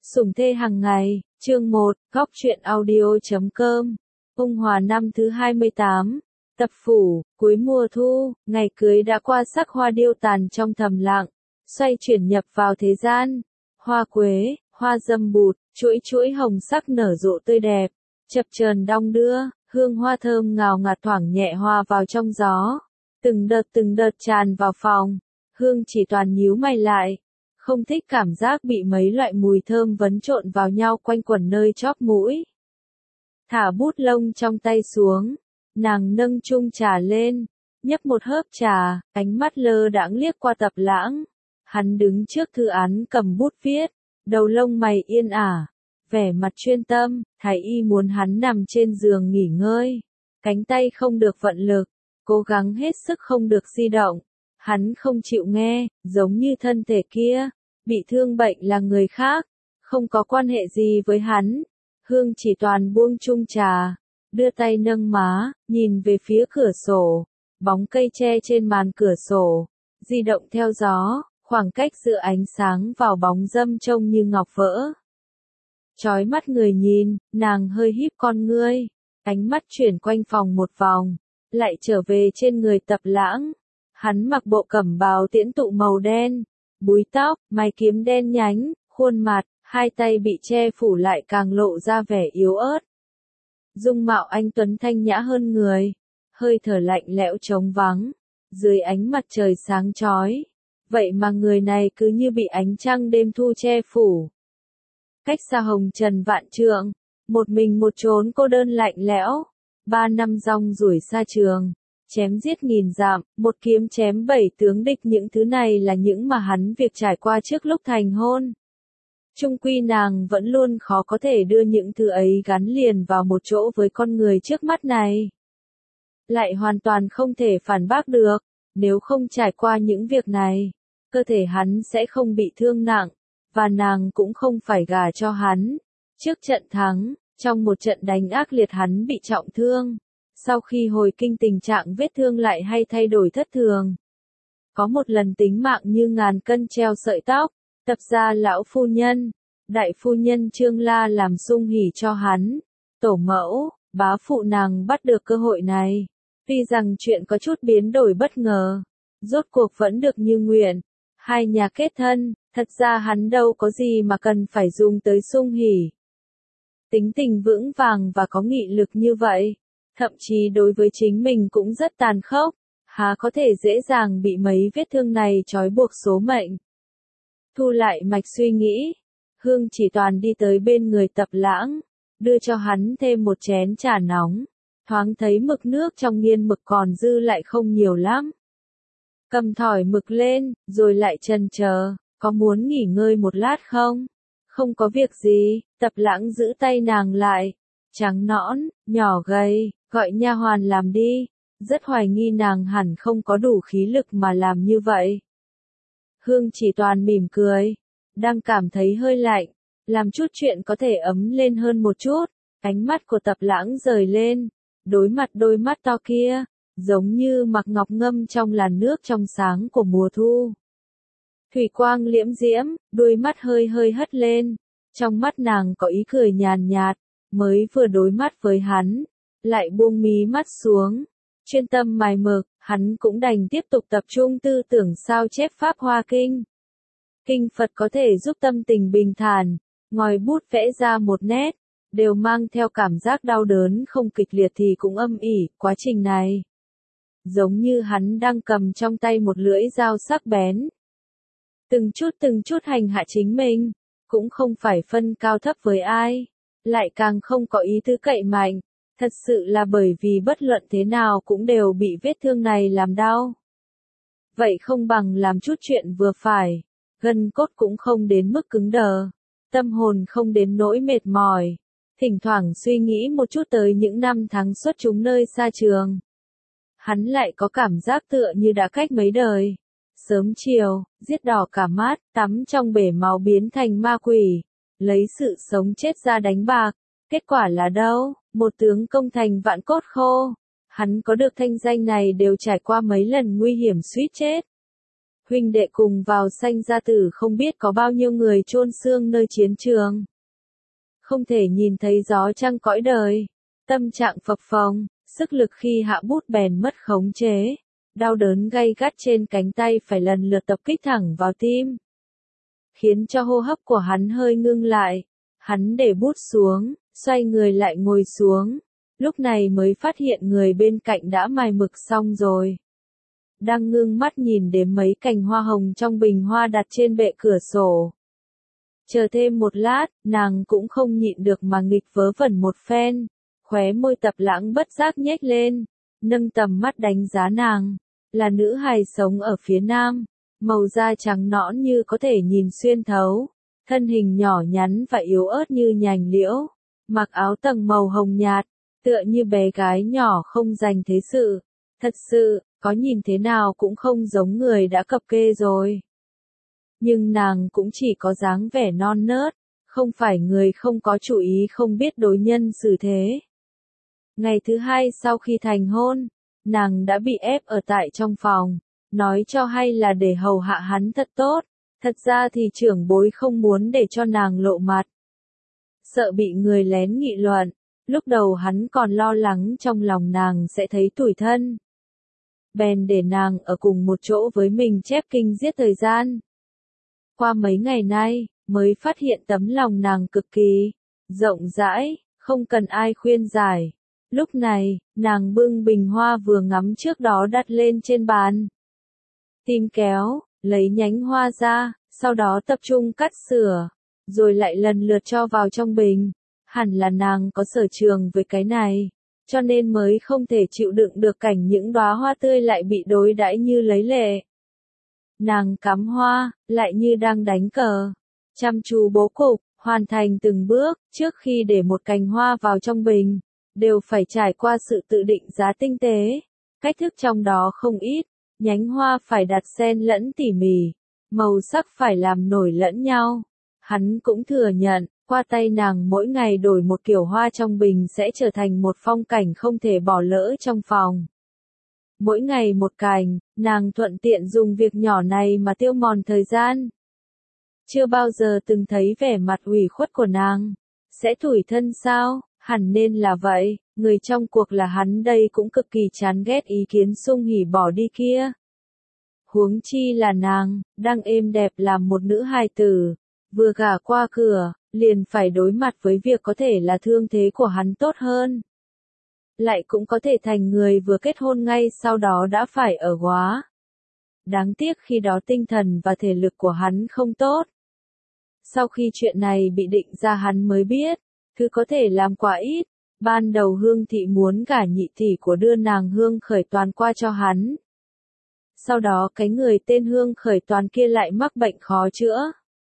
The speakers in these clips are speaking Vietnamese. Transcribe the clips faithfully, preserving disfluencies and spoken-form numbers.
Sủng thê hàng ngày, chương một, góc truyện audio.com, Ung Hòa năm thứ hai mươi tám, tập phủ, cuối mùa thu, ngày cưới đã qua sắc hoa điêu tàn trong thầm lặng, xoay chuyển nhập vào thế gian. Hoa quế, hoa dâm bụt, chuỗi chuỗi hồng sắc nở rộ tươi đẹp, chập chờn đong đưa, hương hoa thơm ngào ngạt thoảng nhẹ hòa vào trong gió. Từng đợt từng đợt tràn vào phòng, Hương Chỉ Toàn nhíu mày lại. Không thích cảm giác bị mấy loại mùi thơm vấn trộn vào nhau quanh quẩn nơi chóp mũi. Thả bút lông trong tay xuống, nàng nâng chung trà lên, nhấp một hớp trà, ánh mắt lơ đãng liếc qua Tập Lãng. Hắn đứng trước thư án cầm bút viết, đầu lông mày yên ả, vẻ mặt chuyên tâm. Thái y muốn hắn nằm trên giường nghỉ ngơi, cánh tay không được vận lực, cố gắng hết sức không được di động. Hắn không chịu nghe, giống như thân thể kia, bị thương bệnh là người khác, không có quan hệ gì với hắn. Hương Chỉ Toàn buông chung trà, đưa tay nâng má, nhìn về phía cửa sổ, bóng cây tre trên màn cửa sổ, di động theo gió, khoảng cách giữa ánh sáng vào bóng dâm trông như ngọc vỡ. Chói mắt người nhìn, nàng hơi híp con ngươi, ánh mắt chuyển quanh phòng một vòng, lại trở về trên người Tập Lãng. Hắn mặc bộ cẩm bào tiễn tụ màu đen, búi tóc, mày kiếm đen nhánh, khuôn mặt, hai tay bị che phủ lại càng lộ ra vẻ yếu ớt. Dung mạo anh tuấn thanh nhã hơn người, hơi thở lạnh lẽo trống vắng, dưới ánh mặt trời sáng chói. Vậy mà người này cứ như bị ánh trăng đêm thu che phủ. Cách xa hồng trần vạn trượng, một mình một chốn cô đơn lạnh lẽo, ba năm rong ruổi xa trường. Chém giết nghìn dặm, một kiếm chém bảy tướng địch, những thứ này là những mà hắn việc trải qua trước lúc thành hôn. Chung quy nàng vẫn luôn khó có thể đưa những thứ ấy gắn liền vào một chỗ với con người trước mắt này. Lại hoàn toàn không thể phản bác được, nếu không trải qua những việc này, cơ thể hắn sẽ không bị thương nặng, và nàng cũng không phải gả cho hắn. Trước trận thắng, trong một trận đánh ác liệt hắn bị trọng thương. Sau khi hồi kinh tình trạng vết thương lại hay thay đổi thất thường. Có một lần tính mạng như ngàn cân treo sợi tóc, Tập gia lão phu nhân, đại phu nhân Trương La làm sung hỉ cho hắn. Tổ mẫu, bá phụ nàng bắt được cơ hội này. Tuy rằng chuyện có chút biến đổi bất ngờ, rốt cuộc vẫn được như nguyện. Hai nhà kết thân, thật ra hắn đâu có gì mà cần phải dùng tới sung hỉ. Tính tình vững vàng và có nghị lực như vậy, thậm chí đối với chính mình cũng rất tàn khốc, há có thể dễ dàng bị mấy vết thương này trói buộc số mệnh. Thu lại mạch suy nghĩ, Hương Chỉ Toàn đi tới bên người Tập Lãng, đưa cho hắn thêm một chén trà nóng, thoáng thấy mực nước trong nghiên mực còn dư lại không nhiều lắm. Cầm thỏi mực lên, rồi lại chần chờ, có muốn nghỉ ngơi một lát không? Không có việc gì. Tập Lãng giữ tay nàng lại, trắng nõn, nhỏ gầy, gọi nha hoàn làm đi, rất hoài nghi nàng hẳn không có đủ khí lực mà làm như vậy. Hương Chỉ Toàn mỉm cười, đang cảm thấy hơi lạnh, làm chút chuyện có thể ấm lên hơn một chút. Ánh mắt của Tập Lãng rời lên, đối mặt đôi mắt to kia, giống như mặc ngọc ngâm trong làn nước trong sáng của mùa thu. Thủy quang liễm diễm, đôi mắt hơi hơi hất lên, trong mắt nàng có ý cười nhàn nhạt, mới vừa đối mắt với hắn, lại buông mí mắt xuống, chuyên tâm mài mực. Hắn cũng đành tiếp tục tập trung tư tưởng sao chép Pháp Hoa Kinh. Kinh Phật có thể giúp tâm tình bình thản, ngòi bút vẽ ra một nét, đều mang theo cảm giác đau đớn không kịch liệt thì cũng âm ỉ. Quá trình này, giống như hắn đang cầm trong tay một lưỡi dao sắc bén. Từng chút từng chút hành hạ chính mình, cũng không phải phân cao thấp với ai, lại càng không có ý tứ cậy mạnh. Thật sự là bởi vì bất luận thế nào cũng đều bị vết thương này làm đau. Vậy không bằng làm chút chuyện vừa phải, gân cốt cũng không đến mức cứng đờ, tâm hồn không đến nỗi mệt mỏi, thỉnh thoảng suy nghĩ một chút tới những năm tháng xuất chúng nơi xa trường. Hắn lại có cảm giác tựa như đã cách mấy đời. Sớm chiều, giết đỏ cả mắt, tắm trong bể máu biến thành ma quỷ, lấy sự sống chết ra đánh bạc. Kết quả là đâu? Một tướng công thành vạn cốt khô. Hắn có được thanh danh này đều trải qua mấy lần nguy hiểm suýt chết. huynh đệ cùng vào sanh ra tử không biết có bao nhiêu người chôn xương nơi chiến trường. Không thể nhìn thấy gió trăng cõi đời, tâm trạng phập phồng, sức lực khi hạ bút bèn mất khống chế, đau đớn gay gắt trên cánh tay phải lần lượt tập kích thẳng vào tim, khiến cho hô hấp của hắn hơi ngưng lại. Hắn để bút xuống, xoay người lại ngồi xuống, lúc này mới phát hiện người bên cạnh đã mài mực xong rồi. Đang ngưng mắt nhìn đếm mấy cành hoa hồng trong bình hoa đặt trên bệ cửa sổ. Chờ thêm một lát, nàng cũng không nhịn được mà nghịch vớ vẩn một phen, khóe môi Tập Lãng bất giác nhếch lên, nâng tầm mắt đánh giá nàng, là nữ hài sống ở phía nam, màu da trắng nõn như có thể nhìn xuyên thấu, thân hình nhỏ nhắn và yếu ớt như nhành liễu, mặc áo tầng màu hồng nhạt, tựa như bé gái nhỏ không dành thế sự, thật sự, có nhìn thế nào cũng không giống người đã cập kê rồi. Nhưng nàng cũng chỉ có dáng vẻ non nớt, không phải người không có chủ ý không biết đối nhân xử thế. Ngày thứ hai sau khi thành hôn, nàng đã bị ép ở tại trong phòng, nói cho hay là để hầu hạ hắn thật tốt, thật ra thì trưởng bối không muốn để cho nàng lộ mặt. Sợ bị người lén nghị luận, lúc đầu hắn còn lo lắng trong lòng nàng sẽ thấy tủi thân. Bèn để nàng ở cùng một chỗ với mình chép kinh giết thời gian. Qua mấy ngày nay, mới phát hiện tấm lòng nàng cực kỳ rộng rãi, không cần ai khuyên giải. Lúc này, nàng bưng bình hoa vừa ngắm trước đó đặt lên trên bàn. Tìm kéo, lấy nhánh hoa ra, sau đó tập trung cắt sửa, rồi lại lần lượt cho vào trong bình. Hẳn là nàng có sở trường với cái này, cho nên mới không thể chịu đựng được cảnh những đóa hoa tươi lại bị đối đãi như lấy lệ. Nàng cắm hoa, lại như đang đánh cờ, chăm chú bố cục, hoàn thành từng bước, trước khi để một cành hoa vào trong bình, đều phải trải qua sự tự định giá tinh tế, cách thức trong đó không ít, nhánh hoa phải đặt xen lẫn tỉ mỉ, màu sắc phải làm nổi lẫn nhau. Hắn cũng thừa nhận, qua tay nàng mỗi ngày đổi một kiểu hoa trong bình sẽ trở thành một phong cảnh không thể bỏ lỡ trong phòng. Mỗi ngày một cành, nàng thuận tiện dùng việc nhỏ này mà tiêu mòn thời gian. Chưa bao giờ từng thấy vẻ mặt ủy khuất của nàng. Sẽ tủi thân sao? Hẳn nên là vậy, người trong cuộc là hắn đây cũng cực kỳ chán ghét ý kiến sung hỉ bỏ đi kia. Huống chi là nàng, đang êm đẹp làm một nữ hài tử, vừa gả qua cửa, liền phải đối mặt với việc có thể là thương thế của hắn tốt hơn. Lại cũng có thể thành người vừa kết hôn ngay sau đó đã phải ở góa. Đáng tiếc khi đó tinh thần và thể lực của hắn không tốt. Sau khi chuyện này bị định ra hắn mới biết, thứ có thể làm quá ít, ban đầu Hương Thị muốn gả nhị tỷ của đưa nàng Hương Khởi Toàn qua cho hắn. Sau đó cái người tên Hương Khởi Toàn kia lại mắc bệnh khó chữa.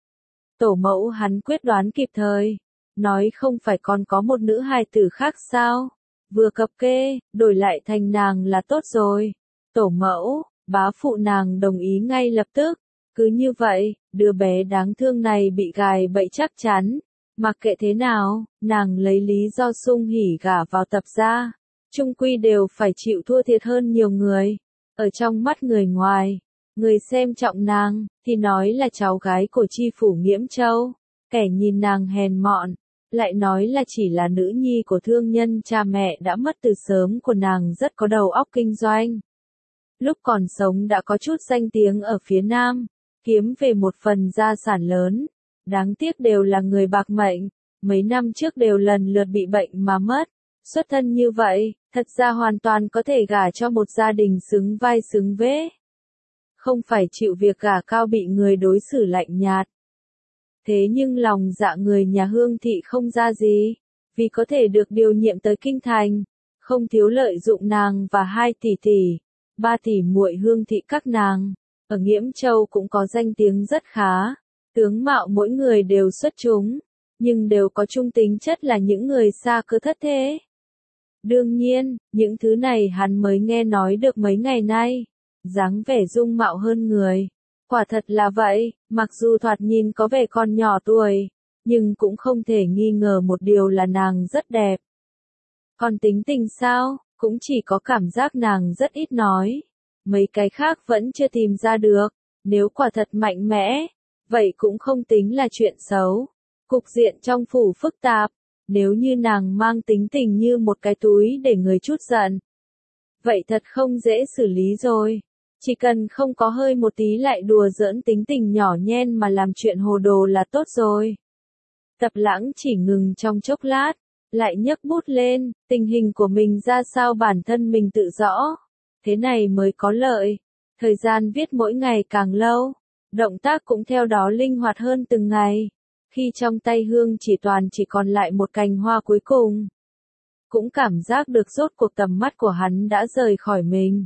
Tổ mẫu hắn quyết đoán kịp thời, nói không phải còn có một nữ hài tử khác sao, vừa cập kê, đổi lại thành nàng là tốt rồi. Tổ mẫu, bá phụ nàng đồng ý ngay lập tức, cứ như vậy, đứa bé đáng thương này bị gài bẫy chắc chắn. Mặc kệ thế nào, nàng lấy lý do sung hỉ gả vào Tập gia, chung quy đều phải chịu thua thiệt hơn nhiều người. Ở trong mắt người ngoài, người xem trọng nàng, thì nói là cháu gái của chi phủ Nghiễm Châu, kẻ nhìn nàng hèn mọn, lại nói là chỉ là nữ nhi của thương nhân cha mẹ đã mất từ sớm của nàng rất có đầu óc kinh doanh. Lúc còn sống đã có chút danh tiếng ở phía Nam, kiếm về một phần gia sản lớn. Đáng tiếc đều là người bạc mệnh, mấy năm trước đều lần lượt bị bệnh mà mất. Xuất thân như vậy, thật ra hoàn toàn có thể gả cho một gia đình xứng vai xứng vế. Không phải chịu việc gả cao bị người đối xử lạnh nhạt. Thế nhưng lòng dạ người nhà Hương Thị không ra gì, vì có thể được điều nhiệm tới kinh thành, không thiếu lợi dụng nàng và hai tỷ tỷ, ba tỷ muội Hương Thị các nàng, ở Nghiễm Châu cũng có danh tiếng rất khá. Tướng mạo mỗi người đều xuất chúng, nhưng đều có chung tính chất là những người xa cơ thất thế. Đương nhiên, những thứ này hắn mới nghe nói được mấy ngày nay. Dáng vẻ dung mạo hơn người. Quả thật là vậy, mặc dù thoạt nhìn có vẻ còn nhỏ tuổi, nhưng cũng không thể nghi ngờ một điều là nàng rất đẹp. Còn tính tình sao, cũng chỉ có cảm giác nàng rất ít nói. Mấy cái khác vẫn chưa tìm ra được. Nếu quả thật mạnh mẽ, vậy cũng không tính là chuyện xấu. Cục diện trong phủ phức tạp, nếu như nàng mang tính tình như một cái túi để người chút giận, vậy thật không dễ xử lý rồi. Chỉ cần không có hơi một tí lại đùa giỡn tính tình nhỏ nhen mà làm chuyện hồ đồ là tốt rồi. Tập Lãng chỉ ngừng trong chốc lát, lại nhấc bút lên, tình hình của mình ra sao bản thân mình tự rõ. Thế này mới có lợi. Thời gian viết mỗi ngày càng lâu, động tác cũng theo đó linh hoạt hơn từng ngày. Khi trong tay Hương Chỉ Toàn chỉ còn lại một cành hoa cuối cùng, cũng cảm giác được rốt cuộc tầm mắt của hắn đã rời khỏi mình.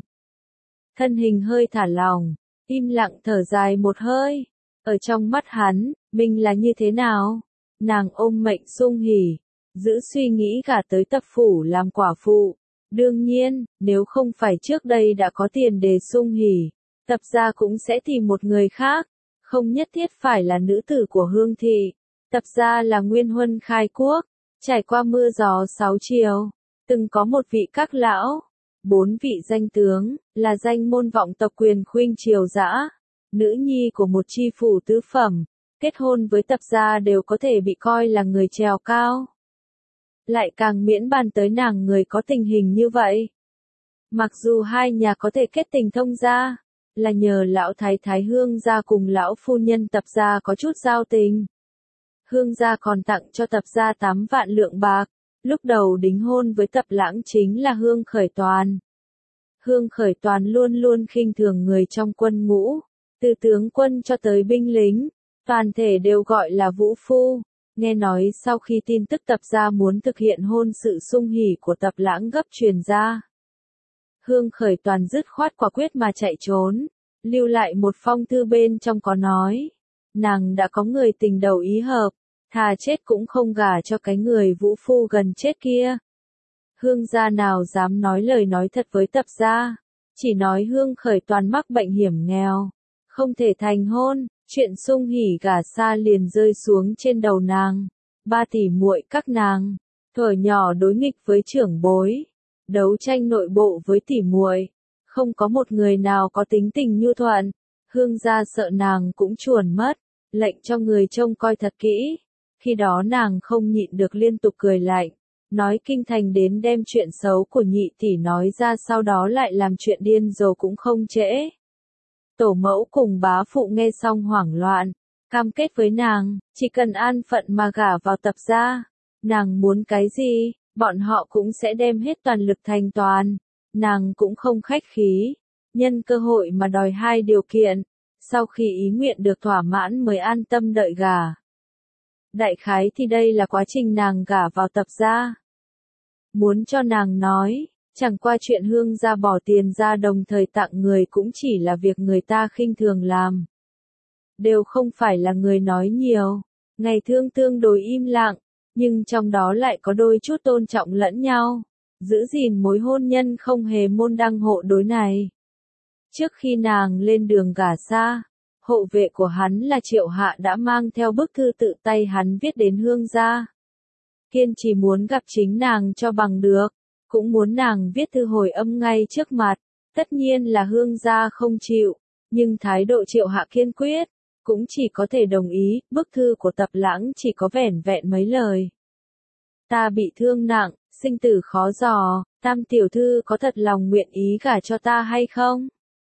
Thân hình hơi thả lỏng, im lặng thở dài một hơi. Ở trong mắt hắn, mình là như thế nào? Nàng ôm mệnh sung hỉ, giữ suy nghĩ gả tới Tập phủ làm quả phụ. Đương nhiên, nếu không phải trước đây đã có tiền đề sung hỉ, Tập gia cũng sẽ tìm một người khác, không nhất thiết phải là nữ tử của Hương thị. Tập gia là nguyên huân khai quốc, trải qua mưa gió sáu triều, từng có một vị các lão, bốn vị danh tướng, là danh môn vọng tộc quyền khuynh triều dã, nữ nhi của một chi phủ tứ phẩm, kết hôn với Tập gia đều có thể bị coi là người trèo cao. Lại càng miễn bàn tới nàng người có tình hình như vậy. Mặc dù hai nhà có thể kết tình thông gia, là nhờ lão thái thái Hương gia cùng lão phu nhân Tập gia có chút giao tình. Hương gia còn tặng cho Tập gia tám vạn lượng bạc, lúc đầu đính hôn với Tập Lãng chính là Hương Khởi Toàn. Hương Khởi Toàn luôn luôn khinh thường người trong quân ngũ, từ tướng quân cho tới binh lính, toàn thể đều gọi là vũ phu. Nghe nói sau khi tin tức Tập gia muốn thực hiện hôn sự sung hỉ của Tập Lãng gấp truyền ra, Hương Khởi Toàn dứt khoát quả quyết mà chạy trốn, lưu lại một phong thư bên trong có nói, nàng đã có người tình đầu ý hợp, thà chết cũng không gả cho cái người vũ phu gần chết kia. Hương gia nào dám nói lời nói thật với Tập gia, chỉ nói Hương Khởi Toàn mắc bệnh hiểm nghèo, không thể thành hôn, chuyện sung hỉ gả xa liền rơi xuống trên đầu nàng. Ba tỷ muội các nàng, thuở nhỏ đối nghịch với trưởng bối, đấu tranh nội bộ với tỷ muội, không có một người nào có tính tình nhu thuận. Hương gia sợ nàng cũng chuồn mất, lệnh cho người trông coi thật kỹ. Khi đó nàng không nhịn được liên tục cười lạnh, nói kinh thành đến đem chuyện xấu của nhị tỷ nói ra, sau đó lại làm chuyện điên rồ cũng không trễ. Tổ mẫu cùng bá phụ nghe xong hoảng loạn, cam kết với nàng, chỉ cần an phận mà gả vào Tập gia, nàng muốn cái gì, bọn họ cũng sẽ đem hết toàn lực thành toàn. Nàng cũng không khách khí, nhân cơ hội mà đòi hai điều kiện, sau khi ý nguyện được thỏa mãn mới an tâm đợi gả. Đại khái thì đây là quá trình nàng gả vào Tập gia. Muốn cho nàng nói, chẳng qua chuyện Hương gia bỏ tiền ra đồng thời tặng người cũng chỉ là việc người ta khinh thường làm. Đều không phải là người nói nhiều, ngày thương tương đối im lặng, nhưng trong đó lại có đôi chút tôn trọng lẫn nhau, giữ gìn mối hôn nhân không hề môn đăng hộ đối này. Trước khi nàng lên đường gả xa, hộ vệ của hắn là Triệu Hạ đã mang theo bức thư tự tay hắn viết đến Hương gia. Kiên trì muốn gặp chính nàng cho bằng được, cũng muốn nàng viết thư hồi âm ngay trước mặt. Tất nhiên là Hương gia không chịu, nhưng thái độ Triệu Hạ kiên quyết, cũng chỉ có thể đồng ý. Bức thư của Tập Lãng chỉ có vẻn vẹn mấy lời. Ta bị thương nặng, sinh tử khó dò, Tam tiểu thư có thật lòng nguyện ý gả cho ta hay không?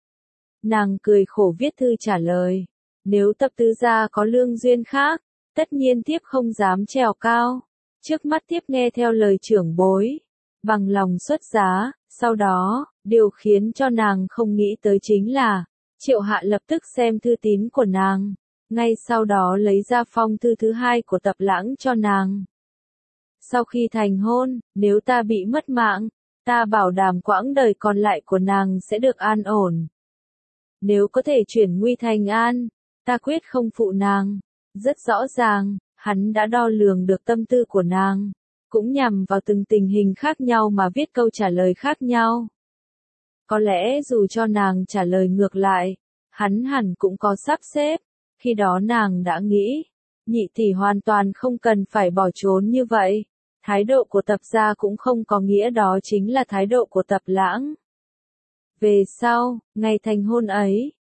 Nàng cười khổ viết thư trả lời, nếu Tập tứ gia có lương duyên khác, tất nhiên thiếp không dám trèo cao. Trước mắt thiếp nghe theo lời trưởng bối, bằng lòng xuất giá. Sau đó, điều khiến cho nàng không nghĩ tới chính là, Triệu Hạ lập tức xem thư tín của nàng, ngay sau đó lấy ra phong thư thứ hai của Tập Lãng cho nàng. Sau khi thành hôn, nếu ta bị mất mạng, ta bảo đảm quãng đời còn lại của nàng sẽ được an ổn. Nếu có thể chuyển nguy thành an, ta quyết không phụ nàng. Rất rõ ràng, hắn đã đo lường được tâm tư của nàng, cũng nhằm vào từng tình hình khác nhau mà viết câu trả lời khác nhau. Có lẽ dù cho nàng trả lời ngược lại, hắn hẳn cũng có sắp xếp. Khi đó nàng đã nghĩ, nhị tỷ hoàn toàn không cần phải bỏ trốn như vậy. Thái độ của Tập gia cũng không có nghĩa đó chính là thái độ của Tập Lãng. Về sau, ngày thành hôn ấy,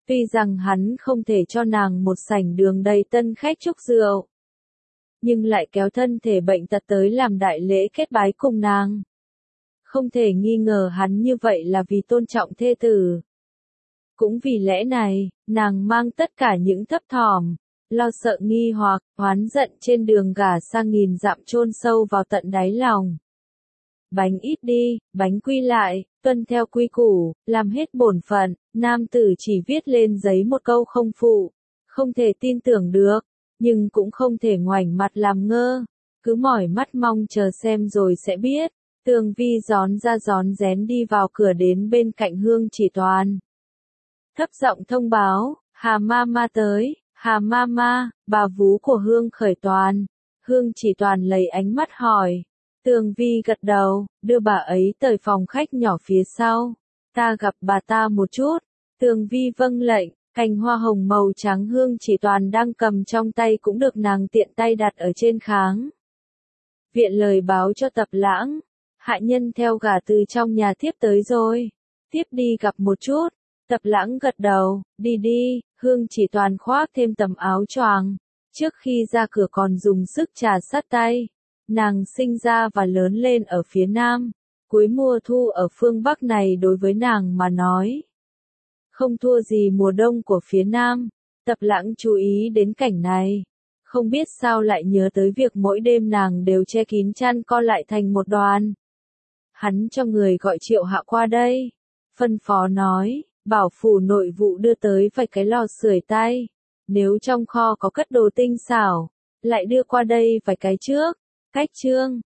Tuy rằng hắn không thể cho nàng một sảnh đường đầy tân khách chúc rượu, nhưng lại kéo thân thể bệnh tật tới làm đại lễ kết bái cùng nàng. Không thể nghi ngờ hắn như vậy là vì tôn trọng thê tử. Cũng vì lẽ này, nàng mang tất cả những thấp thỏm, lo sợ nghi hoặc, oán giận trên đường gả sang nghìn dặm chôn sâu vào tận đáy lòng. Bánh ít đi, bánh quy lại, tuân theo quy củ, làm hết bổn phận, nam tử chỉ viết lên giấy một câu không phụ, không thể tin tưởng được, nhưng cũng không thể ngoảnh mặt làm ngơ, cứ mỏi mắt mong chờ xem rồi sẽ biết. Tường Vi gión ra gión rén đi vào cửa đến bên cạnh Hương Chỉ Toàn. Thấp giọng thông báo, Hà Mama tới, Hà Mama, bà vú của Hương Khởi Toàn. Hương Chỉ Toàn lấy ánh mắt hỏi. Tường Vi gật đầu, đưa bà ấy tới phòng khách nhỏ phía sau. Ta gặp bà ta một chút. Tường Vi vâng lệnh, cành hoa hồng màu trắng Hương Chỉ Toàn đang cầm trong tay cũng được nàng tiện tay đặt ở trên kháng. Viện lời báo cho Tập Lãng. Hạ nhân theo gả từ trong nhà thiếp tới rồi. Tiếp đi gặp một chút. Tập Lãng gật đầu, đi đi, Hương Chỉ Toàn khoác thêm tấm áo choàng. Trước khi ra cửa còn dùng sức trà sát tay. Nàng sinh ra và lớn lên ở phía Nam. Cuối mùa thu ở phương Bắc này đối với nàng mà nói, không thua gì mùa đông của phía Nam. Tập Lãng chú ý đến cảnh này. Không biết sao lại nhớ tới việc mỗi đêm nàng đều che kín chăn co lại thành một đoàn. Hắn cho người gọi Triệu Hạ qua đây. Phân phó nói, bảo phủ nội vụ đưa tới vài cái lò sưởi tay. Nếu trong kho có cất đồ tinh xảo, lại đưa qua đây vài cái trước. Cách trương,